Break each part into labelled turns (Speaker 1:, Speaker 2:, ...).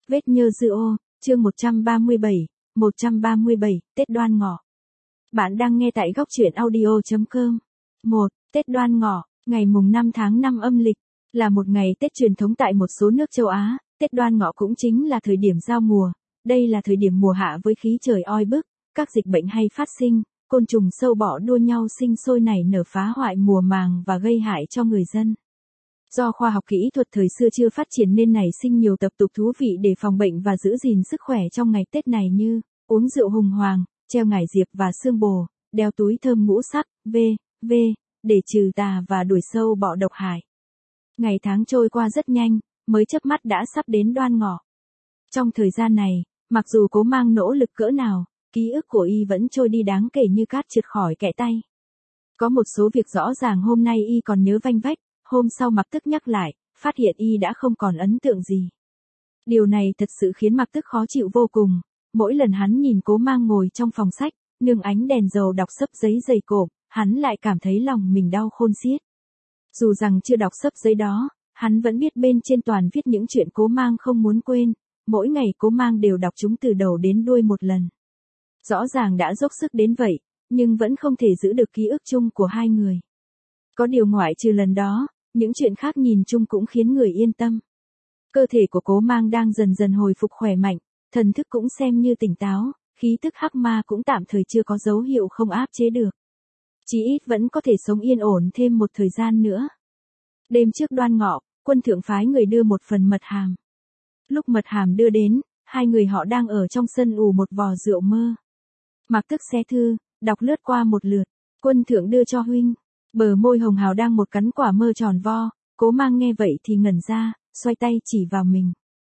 Speaker 1: Vết nhơ dư ô, chương 137, Tết Đoan Ngọ. Bạn đang nghe tại góc truyện audio.com. 1. Tết Đoan Ngọ, ngày mùng 5 tháng 5 âm lịch, là một ngày Tết truyền thống tại một số nước châu Á. Tết Đoan Ngọ cũng chính là thời điểm giao mùa. Đây là thời điểm mùa hạ với khí trời oi bức, các dịch bệnh hay phát sinh, côn trùng sâu bọ đua nhau sinh sôi nảy nở phá hoại mùa màng và gây hại cho người dân. Do khoa học kỹ thuật thời xưa chưa phát triển nên nảy sinh nhiều tập tục thú vị để phòng bệnh và giữ gìn sức khỏe trong ngày Tết này như uống rượu hùng hoàng, treo ngải diệp và xương bồ, đeo túi thơm ngũ sắc, v.v. để trừ tà và đuổi sâu bọ độc hại. Ngày tháng trôi qua rất nhanh, mới chớp mắt đã sắp đến Đoan Ngọ. Trong thời gian này, mặc dù Cố Mang nỗ lực cỡ nào, ký ức của y vẫn trôi đi đáng kể như cát trượt khỏi kẽ tay. Có một số việc rõ ràng hôm nay y còn nhớ vanh vách, hôm sau Mạc Tức nhắc lại, phát hiện y đã không còn ấn tượng gì. Điều này thật sự khiến Mạc Tức khó chịu vô cùng. Mỗi lần hắn nhìn Cố Mang ngồi trong phòng sách, nương ánh đèn dầu đọc xấp giấy dày cộm, hắn lại cảm thấy lòng mình đau khôn xiết. Dù rằng chưa đọc xấp giấy đó, hắn vẫn biết bên trên toàn viết những chuyện Cố Mang không muốn quên. Mỗi ngày Cố Mang đều đọc chúng từ đầu đến đuôi một lần. Rõ ràng đã dốc sức đến vậy, nhưng vẫn không thể giữ được ký ức chung của hai người. Có điều ngoại trừ lần đó, những chuyện khác nhìn chung cũng khiến người yên tâm. Cơ thể của Cố Mang đang dần dần hồi phục khỏe mạnh, thần thức cũng xem như tỉnh táo, khí tức hắc ma cũng tạm thời chưa có dấu hiệu không áp chế được. Chí ít vẫn có thể sống yên ổn thêm một thời gian nữa. Đêm trước Đoan Ngọ, quân thượng phái người đưa một phần mật hàm. Lúc mật hàm đưa đến, hai người họ đang ở trong sân ủ một vò rượu mơ. Mạc Tức xé thư, đọc lướt qua một lượt, quân thượng đưa cho huynh. Bờ môi hồng hào đang một cắn quả mơ tròn vo, Cố Mang nghe vậy thì ngẩn ra, xoay tay chỉ vào mình.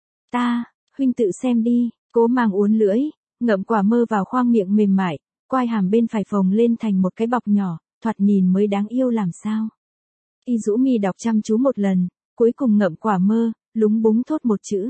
Speaker 1: Huynh tự xem đi, Cố Mang uốn lưỡi, ngậm quả mơ vào khoang miệng mềm mại, quai hàm bên phải phồng lên thành một cái bọc nhỏ, thoạt nhìn mới đáng yêu làm sao. Y rũ mi đọc chăm chú một lần, cuối cùng ngậm quả mơ, lúng búng thốt một chữ.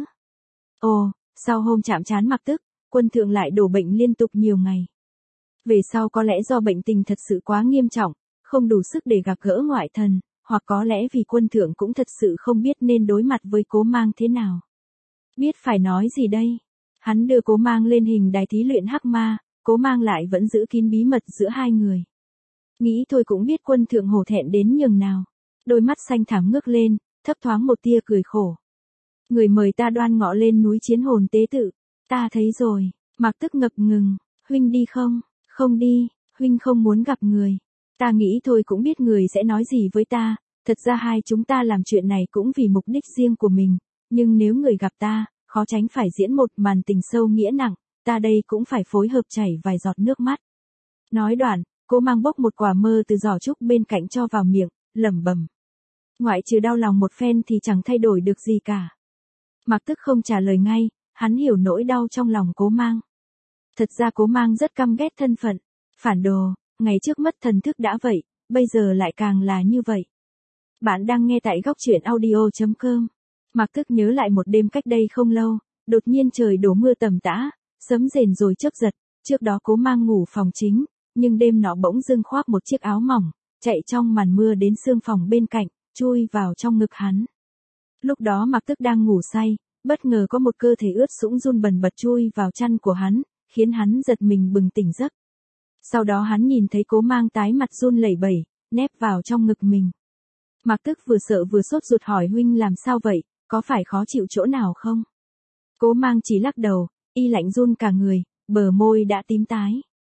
Speaker 1: Ồ, sau hôm chạm trán Mạc Tức, quân thượng lại đổ bệnh liên tục nhiều ngày. Về sau có lẽ do bệnh tình thật sự quá nghiêm trọng, không đủ sức để gặp gỡ ngoại thần, hoặc có lẽ vì quân thượng cũng thật sự không biết nên đối mặt với Cố Mang thế nào. Biết phải nói gì đây? Hắn đưa Cố Mang lên hình đài thí luyện hắc ma, Cố Mang lại vẫn giữ kín bí mật giữa hai người. Nghĩ thôi cũng biết quân thượng hổ thẹn đến nhường nào. Đôi mắt xanh thẳm ngước lên, thấp thoáng một tia cười khổ. Người mời ta Đoan Ngọ lên núi chiến hồn tế tự. Ta thấy rồi. Mạc Tức ngập ngừng. Huynh đi không? Không đi, huynh không muốn gặp người. Ta nghĩ thôi cũng biết người sẽ nói gì với ta. Thật ra hai chúng ta làm chuyện này cũng vì mục đích riêng của mình. Nhưng nếu người gặp ta, khó tránh phải diễn một màn tình sâu nghĩa nặng. Ta đây cũng phải phối hợp chảy vài giọt nước mắt. Nói đoạn, Cố Mang bốc một quả mơ từ giỏ trúc bên cạnh cho vào miệng, lẩm bẩm. Ngoại trừ đau lòng một phen thì chẳng thay đổi được gì cả. Mạc Tức không trả lời ngay, hắn hiểu nỗi đau trong lòng Cố Mang. Thật ra Cố Mang rất căm ghét thân phận, phản đồ, ngày trước mất thần thức đã vậy, bây giờ lại càng là như vậy. Bạn đang nghe tại góc truyện audio.com. Mạc Tức nhớ lại một đêm cách đây không lâu, đột nhiên trời đổ mưa tầm tã, sấm rền rồi chớp giật, trước đó Cố Mang ngủ phòng chính, nhưng đêm nọ bỗng dưng khoác một chiếc áo mỏng, chạy trong màn mưa đến xương phòng bên cạnh, chui vào trong ngực hắn. Lúc đó Mạc Tức đang ngủ say, bất ngờ có một cơ thể ướt sũng run bần bật chui vào chăn của hắn, khiến hắn giật mình bừng tỉnh giấc. Sau đó hắn nhìn thấy Cố Mang tái mặt run lẩy bẩy, nép vào trong ngực mình. Mạc Tức vừa sợ vừa sốt ruột hỏi huynh làm sao vậy, có phải khó chịu chỗ nào không? Cố Mang chỉ lắc đầu, y lạnh run cả người, bờ môi đã tím tái.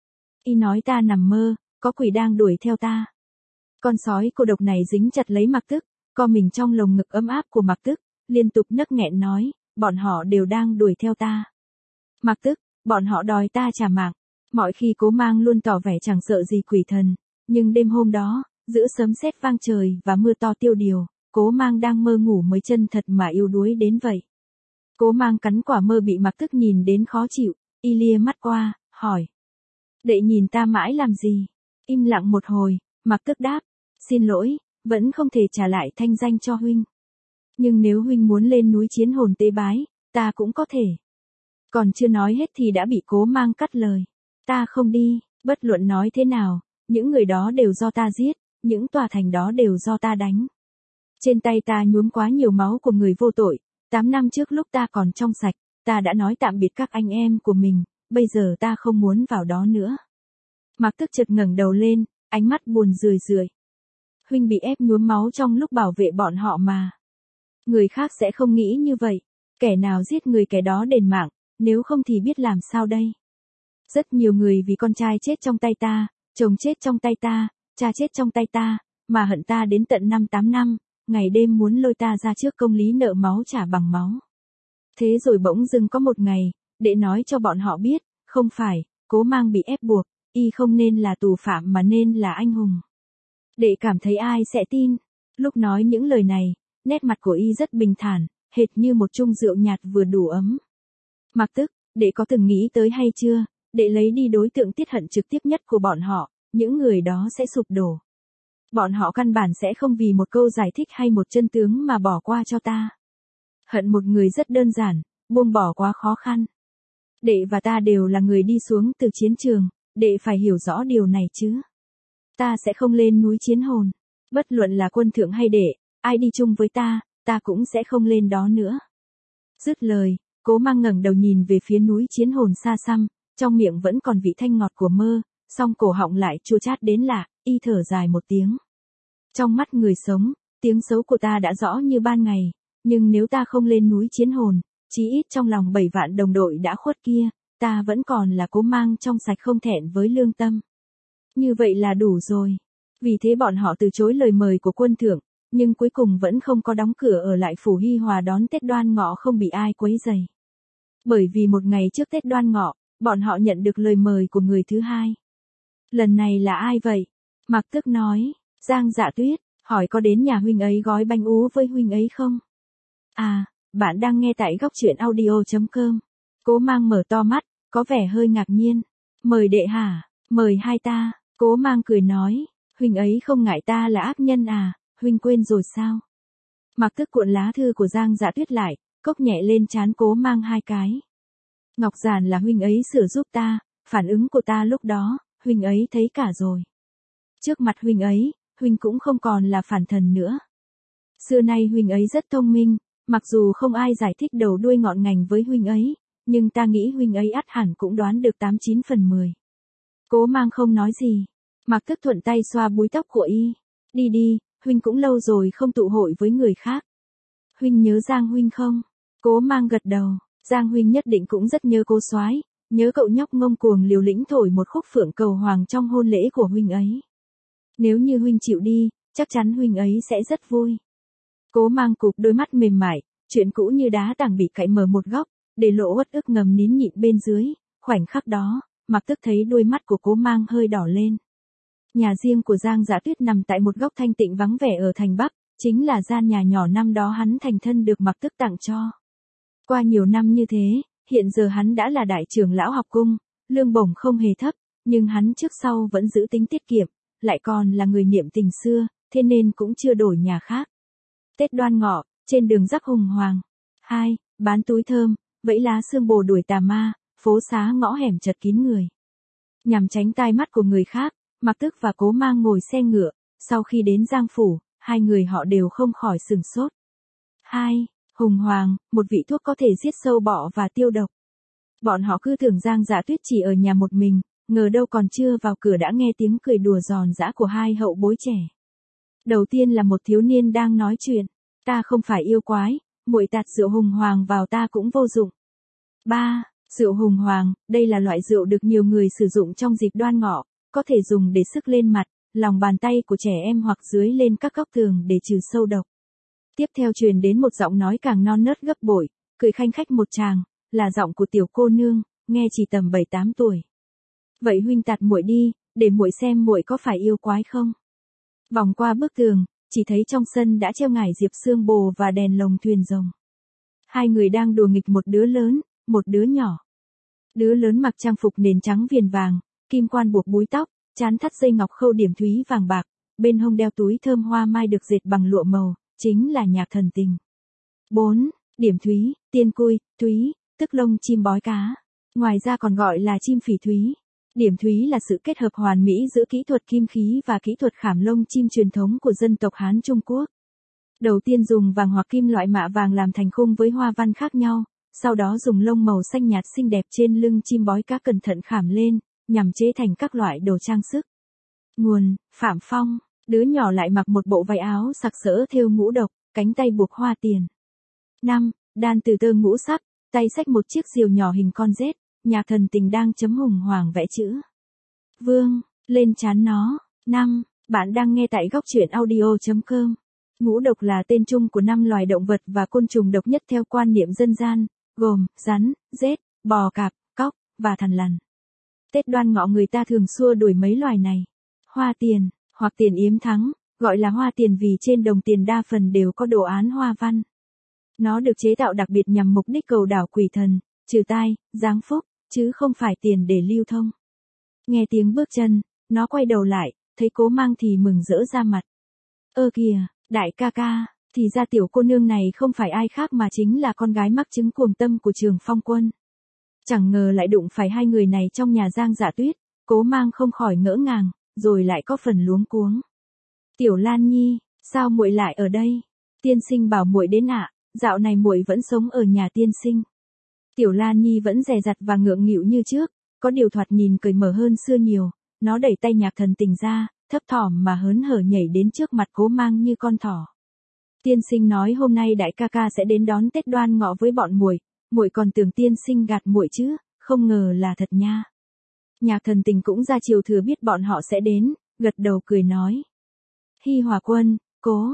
Speaker 1: Y nói ta nằm mơ, có quỷ đang đuổi theo ta. Con sói cô độc này dính chặt lấy Mạc Tức, co mình trong lồng ngực ấm áp của Mạc Tức, liên tục nấc nghẹn nói, bọn họ đều đang đuổi theo ta. Mạc Tức, bọn họ đòi ta trả mạng. Mọi khi Cố Mang luôn tỏ vẻ chẳng sợ gì quỷ thần, nhưng đêm hôm đó, giữa sấm sét vang trời và mưa to tiêu điều, Cố Mang đang mơ ngủ mới chân thật mà yếu đuối đến vậy. Cố Mang cắn quả mơ bị Mạc Tức nhìn đến khó chịu, y lia mắt qua, hỏi. Đệ nhìn ta mãi làm gì? Im lặng một hồi, Mạc Tức đáp, xin lỗi, vẫn không thể trả lại thanh danh cho huynh. Nhưng nếu huynh muốn lên núi chiến hồn tế bái, ta cũng có thể. Còn chưa nói hết thì đã bị Cố Mang cắt lời. Ta không đi, bất luận nói thế nào, những người đó đều do ta giết, những tòa thành đó đều do ta đánh. Trên tay ta nhuốm quá nhiều máu của người vô tội, 8 năm trước lúc ta còn trong sạch, ta đã nói tạm biệt các anh em của mình, bây giờ ta không muốn vào đó nữa. Mạc Tức chợt ngẩng đầu lên, ánh mắt buồn rười rượi. Huynh bị ép nhuốm máu trong lúc bảo vệ bọn họ mà. Người khác sẽ không nghĩ như vậy. Kẻ nào giết người kẻ đó đền mạng, nếu không thì biết làm sao đây. Rất nhiều người vì con trai chết trong tay ta, chồng chết trong tay ta, cha chết trong tay ta, mà hận ta đến tận 5-8 năm, ngày đêm muốn lôi ta ra trước công lý nợ máu trả bằng máu. Thế rồi bỗng dưng có một ngày, đệ nói cho bọn họ biết, không phải, Cố Mang bị ép buộc, y không nên là tù phạm mà nên là anh hùng. Đệ cảm thấy ai sẽ tin. Lúc nói những lời này, nét mặt của y rất bình thản, hệt như một chung rượu nhạt vừa đủ ấm. Mạc Tức, đệ có từng nghĩ tới hay chưa, đệ lấy đi đối tượng tiết hận trực tiếp nhất của bọn họ, những người đó sẽ sụp đổ. Bọn họ căn bản sẽ không vì một câu giải thích hay một chân tướng mà bỏ qua cho ta. Hận một người rất đơn giản, buông bỏ quá khó khăn. Đệ và ta đều là người đi xuống từ chiến trường, đệ phải hiểu rõ điều này chứ. Ta sẽ không lên núi Chiến Hồn. Bất luận là Quân Thượng hay đệ, ai đi chung với ta cũng sẽ không lên đó nữa. Dứt lời, Cố Mang ngẩng đầu nhìn về phía núi Chiến Hồn xa xăm, trong miệng vẫn còn vị thanh ngọt của mơ, song cổ họng lại chua chát đến lạ, y thở dài một tiếng. Trong mắt người sống, tiếng xấu của ta đã rõ như ban ngày, nhưng nếu ta không lên núi Chiến Hồn, chí ít trong lòng 7 vạn đồng đội đã khuất kia, ta vẫn còn là Cố Mang trong sạch không thẹn với lương tâm. Như vậy là đủ rồi. Vì thế bọn họ từ chối lời mời của Quân Thượng, nhưng cuối cùng vẫn không có đóng cửa ở lại phủ Hi Hòa đón Tết Đoan Ngọ không bị ai quấy rầy. Bởi vì một ngày trước Tết Đoan Ngọ, bọn họ nhận được lời mời của người thứ hai. Lần này là ai vậy? Mạc Tức nói, Giang Dạ Tuyết, hỏi có đến nhà huynh ấy gói bánh ú với huynh ấy không? À, bạn đang nghe tại góc truyện audio.com. Cố Mang mở to mắt, có vẻ hơi ngạc nhiên. Mời đệ hả? Mời hai ta. Cố Mang cười nói, huynh ấy không ngại ta là ác nhân à, huynh quên rồi sao? Mạc Tức cuộn lá thư của Giang Dạ Tuyết lại, cốc nhẹ lên trán Cố Mang 2 cái. Ngọc giản là huynh ấy sửa giúp ta, phản ứng của ta lúc đó, huynh ấy thấy cả rồi. Trước mặt huynh ấy, huynh cũng không còn là phản thần nữa. Xưa nay huynh ấy rất thông minh, mặc dù không ai giải thích đầu đuôi ngọn ngành với huynh ấy, nhưng ta nghĩ huynh ấy ắt hẳn cũng đoán được 89 phần 10. Cố Mang không nói gì. Mạc Tức thuận tay xoa búi tóc của y. Đi đi, huynh cũng lâu rồi không tụ hội với người khác. Huynh nhớ Giang huynh không? Cố Mang gật đầu. Giang huynh nhất định cũng rất nhớ Cố soái, nhớ cậu nhóc ngông cuồng liều lĩnh thổi một khúc Phượng Cầu Hoàng trong hôn lễ của huynh ấy. Nếu như huynh chịu đi, chắc chắn huynh ấy sẽ rất vui. Cố Mang cụp đôi mắt mềm mại, chuyện cũ như đá tảng bị cạy mở một góc, để lộ uất ức ngầm nín nhịn bên dưới. Khoảnh khắc đó, Mạc Tức thấy đôi mắt của Cố Mang hơi đỏ lên. Nhà riêng của Giang Dạ Tuyết nằm tại một góc thanh tịnh vắng vẻ ở thành Bắc, chính là gian nhà nhỏ năm đó hắn thành thân được Mạc Tức tặng cho. Qua nhiều năm như thế, hiện giờ hắn đã là đại trưởng lão học cung, lương bổng không hề thấp, nhưng hắn trước sau vẫn giữ tính tiết kiệm, lại còn là người niệm tình xưa, thế nên cũng chưa đổi nhà khác. Tết Đoan Ngọ, trên đường Dắc Hùng Hoàng. 2. Bán túi thơm, vẫy lá xương bồ đuổi tà ma, phố xá ngõ hẻm chật kín người. Nhằm tránh tai mắt của người khác, Mạc Tức và Cố Mang ngồi xe ngựa, sau khi đến Giang Phủ, hai người họ đều không khỏi sửng sốt. 2. Hùng Hoàng, một vị thuốc có thể giết sâu bọ và tiêu độc. Bọn họ cứ tưởng Giang Dạ Tuyết chỉ ở nhà một mình, ngờ đâu còn chưa vào cửa đã nghe tiếng cười đùa giòn giã của hai hậu bối trẻ. Đầu tiên là một thiếu niên đang nói chuyện, ta không phải yêu quái, muội tạt rượu Hùng Hoàng vào ta cũng vô dụng. 3. Rượu Hùng Hoàng, đây là loại rượu được nhiều người sử dụng trong dịp Đoan Ngọ, có thể dùng để sức lên mặt, lòng bàn tay của trẻ em hoặc dưới lên các góc tường để trừ sâu độc. Tiếp theo truyền đến một giọng nói càng non nớt gấp bội, cười khanh khách một tràng, là giọng của tiểu cô nương, nghe chỉ tầm 7-8 tuổi. Vậy huynh tạt muội đi, để muội xem muội có phải yêu quái không. Vòng qua bức tường, chỉ thấy trong sân đã treo ngải diệp xương bồ và đèn lồng thuyền rồng. Hai người đang đùa nghịch một đứa lớn, một đứa nhỏ. Đứa lớn mặc trang phục nền trắng viền vàng, kim quan buộc búi tóc, trán thắt dây ngọc khâu điểm thúy vàng bạc, bên hông đeo túi thơm hoa mai được dệt bằng lụa màu, chính là Nhạc Thần Tình. 4. Điểm thúy, tiên cui, thúy, tức lông chim bói cá. Ngoài ra còn gọi là chim phỉ thúy. Điểm thúy là sự kết hợp hoàn mỹ giữa kỹ thuật kim khí và kỹ thuật khảm lông chim truyền thống của dân tộc Hán Trung Quốc. Đầu tiên dùng vàng hoặc kim loại mạ vàng làm thành khung với hoa văn khác nhau, sau đó dùng lông màu xanh nhạt xinh đẹp trên lưng chim bói cá cẩn thận khảm lên, nhằm chế thành các loại đồ trang sức. Nguồn, Phạm Phong, đứa nhỏ lại mặc một bộ váy áo sặc sỡ thêu ngũ độc, cánh tay buộc hoa tiền. 5. Đan từ tơ ngũ sắc, tay xách một chiếc diều nhỏ hình con rết, Nhạc Thần Tình đang chấm hùng hoàng vẽ chữ Vương lên trán nó. 5. Bạn đang nghe tại góc truyện audio.com. Ngũ độc là tên chung của 5 loài động vật và côn trùng độc nhất theo quan niệm dân gian, gồm rắn, rết, bò cạp, cóc và thằn lằn. Tết Đoan Ngọ người ta thường xua đuổi mấy loài này. Hoa tiền, hoặc tiền yếm thắng, gọi là hoa tiền vì trên đồng tiền đa phần đều có đồ án hoa văn. Nó được chế tạo đặc biệt nhằm mục đích cầu đảo quỷ thần, trừ tai, giáng phúc, chứ không phải tiền để lưu thông. Nghe tiếng bước chân, nó quay đầu lại, thấy Cố Mang thì mừng rỡ ra mặt. Ơ kìa, đại ca ca, thì ra tiểu cô nương này không phải ai khác mà chính là con gái mắc chứng cuồng tâm của Trường Phong Quân. Chẳng ngờ lại đụng phải hai người này trong nhà Giang Dạ Tuyết, Cố Mang không khỏi ngỡ ngàng, rồi lại có phần luống cuống. Tiểu Lan Nhi, sao muội lại ở đây? Tiên sinh bảo muội đến ạ, dạo này muội vẫn sống ở nhà tiên sinh. Tiểu Lan Nhi vẫn dè dặt và ngượng nghịu như trước, có điều thoạt nhìn cởi mở hơn xưa nhiều, nó đẩy tay Nhạc Thần Tình ra, thấp thỏm mà hớn hở nhảy đến trước mặt Cố Mang như con thỏ. Tiên sinh nói hôm nay đại ca ca sẽ đến đón Tết Đoan Ngọ với bọn muội, muội còn tưởng tiên sinh gạt muội chứ, không ngờ là thật nha. Nhạc Thần Tình cũng ra chiều thừa biết bọn họ sẽ đến, gật đầu cười nói. Hi Hòa Quân, Cố,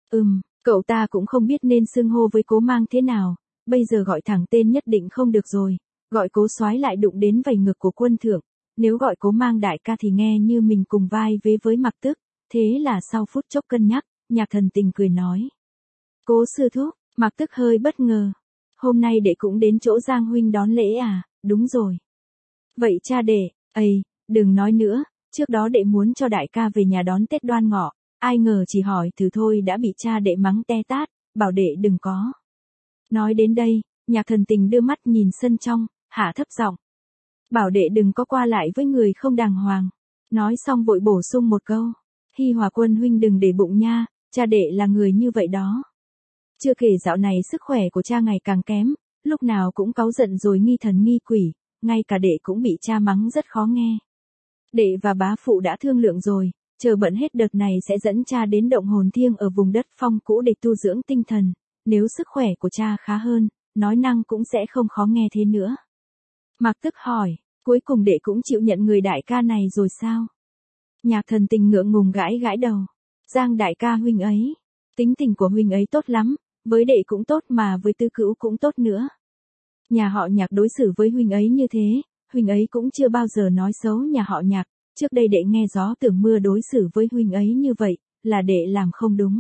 Speaker 1: cậu ta cũng không biết nên xưng hô với Cố Mang thế nào, bây giờ gọi thẳng tên nhất định không được rồi, gọi Cố soái lại đụng đến vảy ngực của quân thượng, nếu gọi Cố Mang đại ca thì nghe như mình cùng vai vế với Mặc Tức, thế là sau phút chốc cân nhắc, Nhạc Thần Tình cười nói. Cố sư thúc, Mặc Tức hơi bất ngờ. Hôm nay đệ cũng đến chỗ Giang huynh đón lễ à, đúng rồi. Vậy cha đệ, đừng nói nữa, trước đó đệ muốn cho đại ca về nhà đón Tết Đoan Ngọ, ai ngờ chỉ hỏi thử thôi đã bị cha đệ mắng te tát, bảo đệ đừng có. Nói đến đây, Nhạc Thần Tình đưa mắt nhìn sân trong, hạ thấp giọng. Bảo đệ đừng có qua lại với người không đàng hoàng. Nói xong vội bổ sung một câu. Hi Hòa Quân huynh đừng để bụng nha, cha đệ là người như vậy đó. Chưa kể dạo này sức khỏe của cha ngày càng kém, lúc nào cũng cáu giận rồi nghi thần nghi quỷ, ngay cả đệ cũng bị cha mắng rất khó nghe. Đệ và bá phụ đã thương lượng rồi, chờ bận hết đợt này sẽ dẫn cha đến động hồn thiêng ở vùng đất Phong cũ để tu dưỡng tinh thần, nếu sức khỏe của cha khá hơn, nói năng cũng sẽ không khó nghe thế nữa. Mặc Tức hỏi, cuối cùng đệ cũng chịu nhận người đại ca này rồi sao? Nhạc Thần Tình ngượng ngùng gãi gãi đầu. Giang đại ca huynh ấy, tính tình của huynh ấy tốt lắm, với đệ cũng tốt mà với Tư Cữu cũng tốt nữa. Nhà họ Nhạc đối xử với huynh ấy như thế, huynh ấy cũng chưa bao giờ nói xấu nhà họ Nhạc, trước đây đệ nghe Gió Tưởng Mưa đối xử với huynh ấy như vậy, là đệ làm không đúng.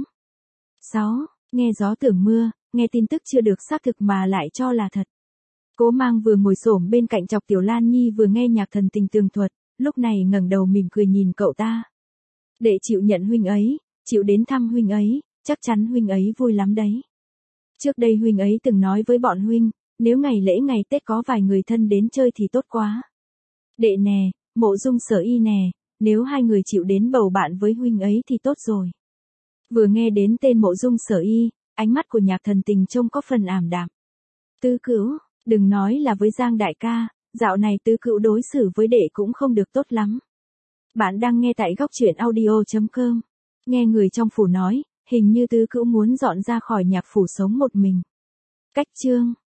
Speaker 1: 6. Nghe Gió Tưởng Mưa, nghe tin tức chưa được xác thực mà lại cho là thật. Cố Mang vừa ngồi xổm bên cạnh chọc Tiểu Lan Nhi vừa nghe Nhạc Thần Tình tường thuật, lúc này ngẩng đầu mỉm cười nhìn cậu ta. Đệ chịu nhận huynh ấy, chịu đến thăm huynh ấy, chắc chắn huynh ấy vui lắm đấy. Trước đây huynh ấy từng nói với bọn huynh, nếu ngày lễ ngày Tết có vài người thân đến chơi thì tốt quá. Đệ nè, Mộ Dung Sở Y nè, nếu hai người chịu đến bầu bạn với huynh ấy thì tốt rồi. Vừa nghe đến tên Mộ Dung Sở Y, ánh mắt của Nhạc Thần Tình trông có phần ảm đạm. Tư Cữu, đừng nói là với Giang đại ca, dạo này Tư Cữu đối xử với đệ cũng không được tốt lắm. Bạn đang nghe tại góc truyện audio.com. Nghe người trong phủ nói, hình như Tư Cữu muốn dọn ra khỏi Nhạc phủ sống một mình. Cách chương